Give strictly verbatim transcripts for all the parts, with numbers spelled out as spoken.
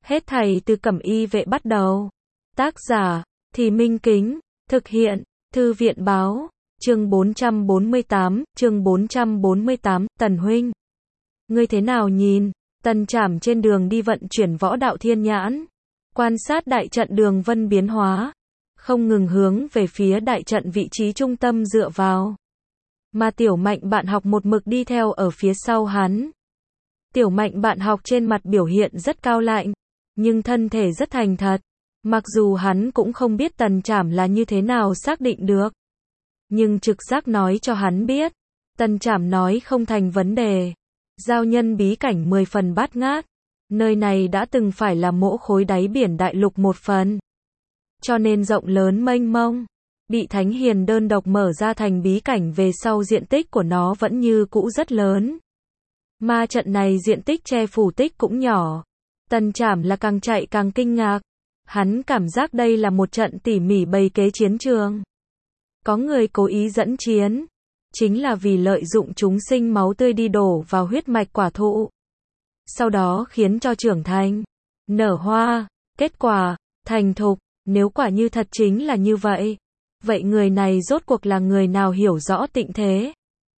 Hết thảy từ Cẩm Y Vệ bắt đầu. Tác giả, Thì Minh Kính, thực hiện, Thư viện Báo, chương bốn trăm bốn mươi tám, chương bốn trăm bốn mươi tám, Tần huynh. Ngươi thế nào nhìn? Tần Trảm trên đường đi vận chuyển võ đạo thiên nhãn, quan sát đại trận đường vân biến hóa, không ngừng hướng về phía đại trận vị trí trung tâm dựa vào. Mà Tiểu Mạnh bạn học một mực đi theo ở phía sau hắn. Tiểu Mạnh bạn học trên mặt biểu hiện rất cao lạnh, nhưng thân thể rất thành thật. Mặc dù hắn cũng không biết Tần Trảm là như thế nào xác định được, nhưng trực giác nói cho hắn biết, Tần Trảm nói không thành vấn đề. Giao nhân bí cảnh mười phần bát ngát, nơi này đã từng phải là mỗ khối đáy biển đại lục một phần, cho nên rộng lớn mênh mông. Bị Thánh Hiền đơn độc mở ra thành bí cảnh về sau diện tích của nó vẫn như cũ rất lớn. Ma trận này diện tích che phủ tích cũng nhỏ. Tần Trảm là càng chạy càng kinh ngạc. Hắn cảm giác đây là một trận tỉ mỉ bày kế chiến trường. Có người cố ý dẫn chiến, chính là vì lợi dụng chúng sinh máu tươi đi đổ vào huyết mạch quả thụ, sau đó khiến cho trưởng thành, nở hoa, kết quả, thành thục. Nếu quả như thật chính là như vậy, vậy người này rốt cuộc là người nào hiểu rõ tịnh thế?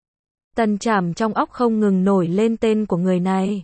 Tần Trảm trong óc không ngừng nổi lên tên của người này.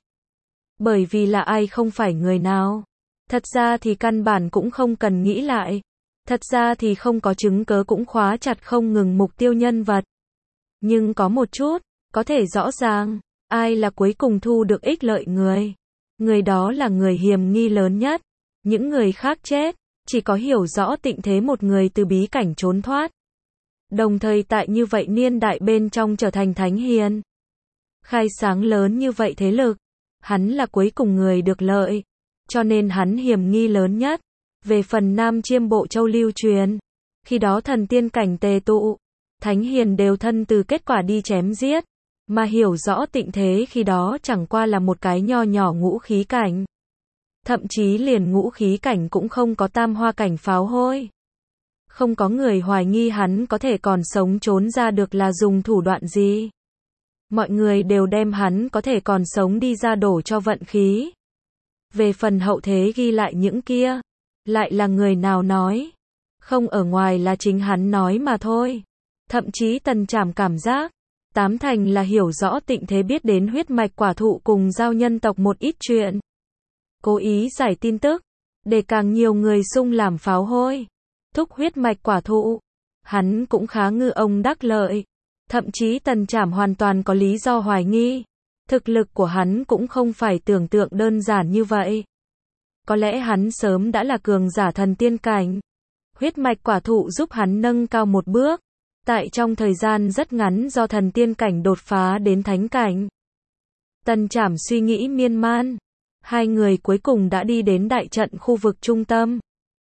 Bởi vì là ai không phải người nào. Thật ra thì căn bản cũng không cần nghĩ lại. Thật ra thì không có chứng cớ cũng khóa chặt không ngừng mục tiêu nhân vật. Nhưng có một chút, có thể rõ ràng, ai là cuối cùng thu được ích lợi người. Người đó là người hiểm nghi lớn nhất. Những người khác chết, chỉ có hiểu rõ tịnh thế một người từ bí cảnh trốn thoát. Đồng thời tại như vậy niên đại bên trong trở thành Thánh Hiền. Khai sáng lớn như vậy thế lực, hắn là cuối cùng người được lợi. Cho nên hắn hiểm nghi lớn nhất. Về phần Nam Chiêm Bộ Châu lưu truyền, khi đó thần tiên cảnh tề tụ, Thánh Hiền đều thân từ kết quả đi chém giết, mà hiểu rõ tịnh thế khi đó chẳng qua là một cái nho nhỏ ngũ khí cảnh. Thậm chí liền ngũ khí cảnh cũng không có tam hoa cảnh pháo hôi. Không có người hoài nghi hắn có thể còn sống trốn ra được là dùng thủ đoạn gì. Mọi người đều đem hắn có thể còn sống đi ra đổ cho vận khí. Về phần hậu thế ghi lại những kia, lại là người nào nói? Không ở ngoài là chính hắn nói mà thôi. Thậm chí Tần Trảm cảm giác, tám thành là hiểu rõ tịnh thế, biết đến huyết mạch quả thụ cùng giao nhân tộc một ít chuyện. Cố ý giải tin tức, để càng nhiều người xung làm pháo hôi. Thúc huyết mạch quả thụ, hắn cũng khá ngư ông đắc lợi. Thậm chí Tần Trảm hoàn toàn có lý do hoài nghi, thực lực của hắn cũng không phải tưởng tượng đơn giản như vậy. Có lẽ hắn sớm đã là cường giả thần tiên cảnh. Huyết mạch quả thụ giúp hắn nâng cao một bước, tại trong thời gian rất ngắn do thần tiên cảnh đột phá đến thánh cảnh. Tần Trảm suy nghĩ miên man. Hai người cuối cùng đã đi đến đại trận khu vực trung tâm.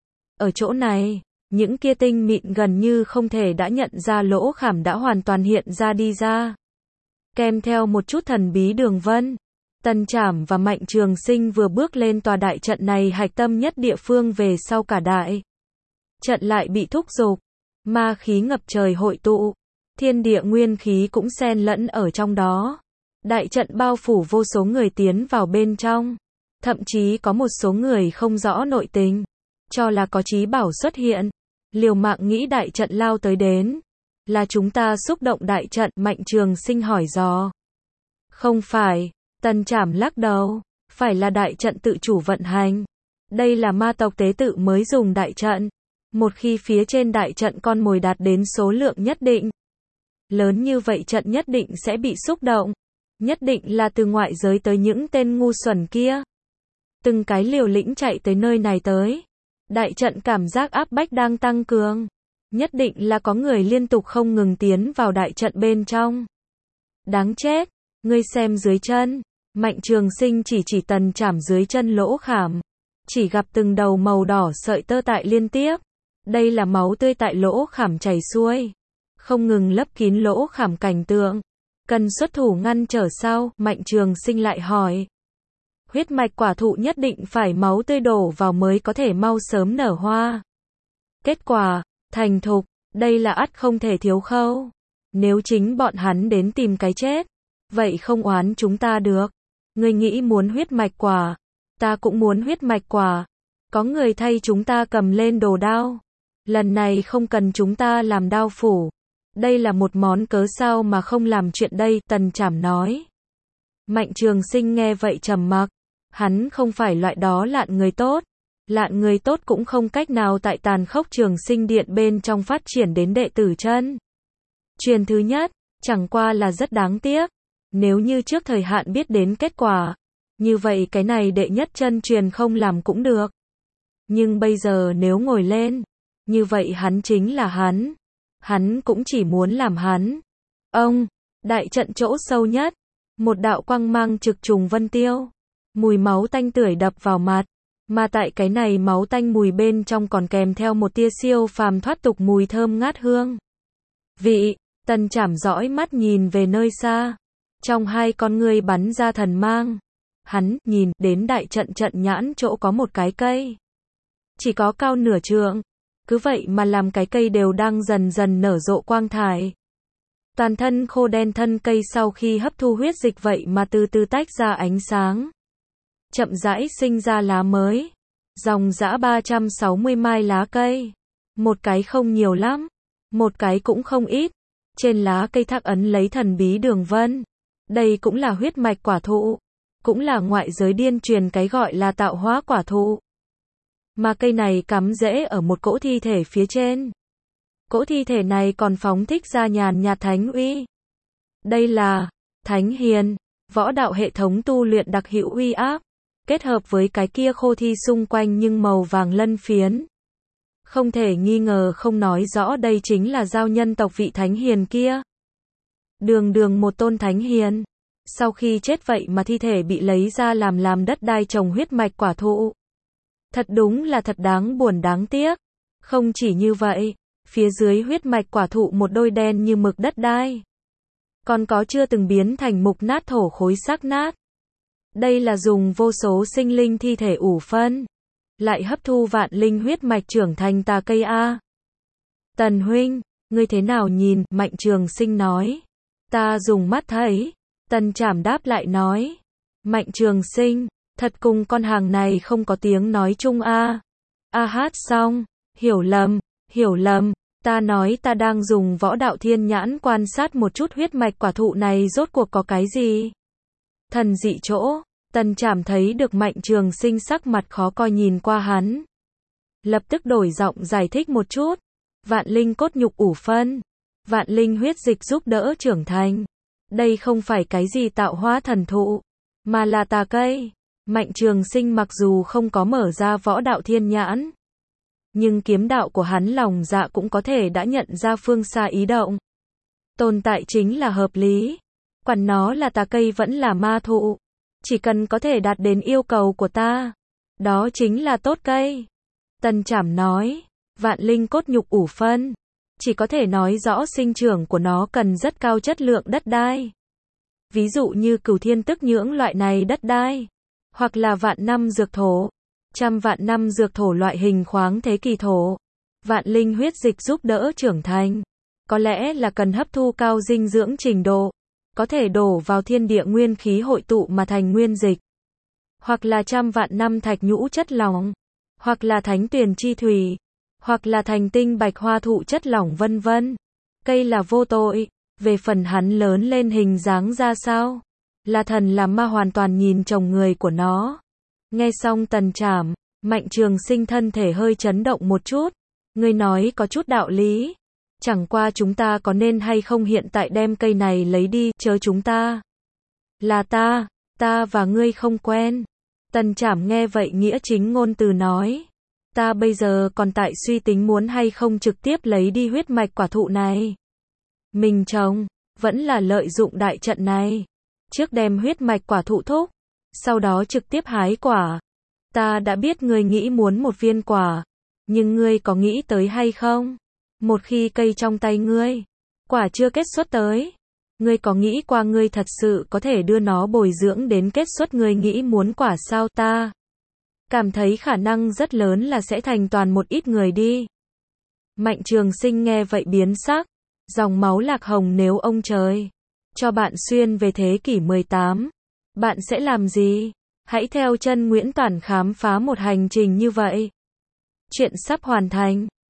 Ở chỗ này, những kia tinh mịn gần như không thể đã nhận ra lỗ khảm đã hoàn toàn hiện ra đi ra. Kèm theo một chút thần bí đường vân. Tần Trảm và Mạnh Trường Sinh vừa bước lên tòa đại trận này hạch tâm nhất địa phương về sau cả đại trận lại bị thúc giục. Ma khí ngập trời hội tụ. Thiên địa nguyên khí cũng xen lẫn ở trong đó. Đại trận bao phủ vô số người tiến vào bên trong. Thậm chí có một số người không rõ nội tình, cho là có chí bảo xuất hiện, liều mạng nghĩ đại trận lao tới đến. Là chúng ta xúc động đại trận? Mạnh Trường Sinh hỏi dò. Không phải, Tần Trảm lắc đầu, phải là đại trận tự chủ vận hành. Đây là ma tộc tế tự mới dùng đại trận. Một khi phía trên đại trận con mồi đạt đến số lượng nhất định, lớn như vậy trận nhất định sẽ bị xúc động. Nhất định là từ ngoại giới tới những tên ngu xuẩn kia. Từng cái liều lĩnh chạy tới nơi này tới. Đại trận cảm giác áp bách đang tăng cường. Nhất định là có người liên tục không ngừng tiến vào đại trận bên trong. Đáng chết, ngươi xem dưới chân. Mạnh Trường Sinh chỉ chỉ Tần Trảm dưới chân lỗ khảm. Chỉ gặp từng đầu màu đỏ sợi tơ tại liên tiếp. Đây là máu tươi tại lỗ khảm chảy xuôi. Không ngừng lấp kín lỗ khảm cảnh tượng. Cần xuất thủ ngăn trở sao? Mạnh Trường Sinh lại hỏi. Huyết mạch quả thụ nhất định phải máu tươi đổ vào mới có thể mau sớm nở hoa. Kết quả, thành thục, đây là ắt không thể thiếu khâu. Nếu chính bọn hắn đến tìm cái chết, vậy không oán chúng ta được. Ngươi nghĩ muốn huyết mạch quả Ta cũng muốn huyết mạch quả. Có người thay chúng ta cầm lên đồ đao. Lần này không cần chúng ta làm đao phủ. Đây là một món cớ sao mà không làm chuyện đây, Tần Trảm nói. Mạnh Trường Sinh nghe vậy trầm mặc. Hắn không phải loại đó lạn người tốt. Lạn người tốt cũng không cách nào tại tàn khốc Trường Sinh Điện bên trong phát triển đến đệ tử chân truyền thứ nhất, chẳng qua là rất đáng tiếc. Nếu như trước thời hạn biết đến kết quả, như vậy cái này đệ nhất chân truyền không làm cũng được. Nhưng bây giờ nếu ngồi lên, như vậy hắn chính là hắn. Hắn cũng chỉ muốn làm hắn. Ông, đại trận chỗ sâu nhất, một đạo quang mang trực trùng vân tiêu. Mùi máu tanh tưởi đập vào mặt. Mà tại cái này máu tanh mùi bên trong còn kèm theo một tia siêu phàm thoát tục mùi thơm ngát hương. Vị, Tần Trảm dõi mắt nhìn về nơi xa. Trong hai con ngươi bắn ra thần mang. Hắn nhìn đến đại trận trận nhãn chỗ có một cái cây. Chỉ có cao nửa trượng. Cứ vậy mà làm cái cây đều đang dần dần nở rộ quang thải. Toàn thân khô đen thân cây sau khi hấp thu huyết dịch vậy mà từ từ tách ra ánh sáng. Chậm rãi sinh ra lá mới. Dòng dã ba trăm sáu mươi mai lá cây. Một cái không nhiều lắm. Một cái cũng không ít. Trên lá cây thác ấn lấy thần bí đường vân. Đây cũng là huyết mạch quả thụ. Cũng là ngoại giới điên truyền cái gọi là tạo hóa quả thụ. Mà cây này cắm rễ ở một cỗ thi thể phía trên. Cỗ thi thể này còn phóng thích ra nhàn nhạt thánh uy. Đây là Thánh Hiền, võ đạo hệ thống tu luyện đặc hữu uy áp, kết hợp với cái kia khô thi xung quanh nhưng màu vàng lân phiến. Không thể nghi ngờ không nói rõ đây chính là giao nhân tộc vị Thánh Hiền kia. Đường đường một tôn Thánh Hiền. Sau khi chết vậy mà thi thể bị lấy ra làm làm đất đai trồng huyết mạch quả thụ. Thật đúng là thật đáng buồn đáng tiếc. Không chỉ như vậy, phía dưới huyết mạch quả thụ một đôi đen như mực đất đai. Còn có chưa từng biến thành mục nát thổ khối xác nát. Đây là dùng vô số sinh linh thi thể ủ phân. Lại hấp thu vạn linh huyết mạch trưởng thành tà cây A. Tần huynh, ngươi thế nào nhìn, Mạnh Trường Sinh nói. Ta dùng mắt thấy. Tần Trảm đáp lại nói. Mạnh Trường Sinh, thật cùng con hàng này không có tiếng nói chung a. A hát xong, hiểu lầm, hiểu lầm, ta nói ta đang dùng võ đạo thiên nhãn quan sát một chút huyết mạch quả thụ này rốt cuộc có cái gì. Thần dị chỗ, Tần Trảm thấy được Mạnh Trường Sinh sắc mặt khó coi nhìn qua hắn. Lập tức đổi giọng giải thích một chút. Vạn linh cốt nhục ủ phân. Vạn linh huyết dịch giúp đỡ trưởng thành. Đây không phải cái gì tạo hóa thần thụ, mà là tà cây. Mạnh Trường Sinh mặc dù không có mở ra võ đạo thiên nhãn, nhưng kiếm đạo của hắn lòng dạ cũng có thể đã nhận ra phương xa ý động. Tồn tại chính là hợp lý. Quản nó là tà cây vẫn là ma thụ. Chỉ cần có thể đạt đến yêu cầu của ta, đó chính là tốt cây. Tần Trảm nói, vạn linh cốt nhục ủ phân. Chỉ có thể nói rõ sinh trưởng của nó cần rất cao chất lượng đất đai. Ví dụ như cửu thiên tức nhưỡng loại này đất đai. Hoặc là vạn năm dược thổ. Trăm vạn năm dược thổ loại hình khoáng thế kỳ thổ. Vạn linh huyết dịch giúp đỡ trưởng thành. Có lẽ là cần hấp thu cao dinh dưỡng trình độ. Có thể đổ vào thiên địa nguyên khí hội tụ mà thành nguyên dịch. Hoặc là trăm vạn năm thạch nhũ chất lỏng. Hoặc là thánh tuyền chi thủy. Hoặc là thành tinh bạch hoa thụ chất lỏng vân vân. Cây là vô tội. Về phần hắn lớn lên hình dáng ra sao? Là thần là ma hoàn toàn nhìn chồng người của nó. Nghe xong Tần Trảm, Mạnh Trường Sinh thân thể hơi chấn động một chút. Ngươi nói có chút đạo lý. Chẳng qua chúng ta có nên hay không hiện tại đem cây này lấy đi, chớ chúng ta. Là ta, ta và ngươi không quen. Tần Trảm nghe vậy nghĩa chính ngôn từ nói. Ta bây giờ còn tại suy tính muốn hay không trực tiếp lấy đi huyết mạch quả thụ này. Mình trồng, vẫn là lợi dụng đại trận này. Trước đem huyết mạch quả thụ thúc, sau đó trực tiếp hái quả. Ta đã biết ngươi nghĩ muốn một viên quả, nhưng ngươi có nghĩ tới hay không? Một khi cây trong tay ngươi, quả chưa kết xuất tới, ngươi có nghĩ qua ngươi thật sự có thể đưa nó bồi dưỡng đến kết xuất ngươi nghĩ muốn quả sao? Ta cảm thấy khả năng rất lớn là sẽ thành toàn một ít người đi. Mạnh Trường Sinh nghe vậy biến sắc, dòng máu lạc hồng nếu ông trời cho bạn xuyên về thế kỷ mười tám, bạn sẽ làm gì? Hãy theo chân Nguyễn Toản khám phá một hành trình như vậy. Chuyện sắp hoàn thành.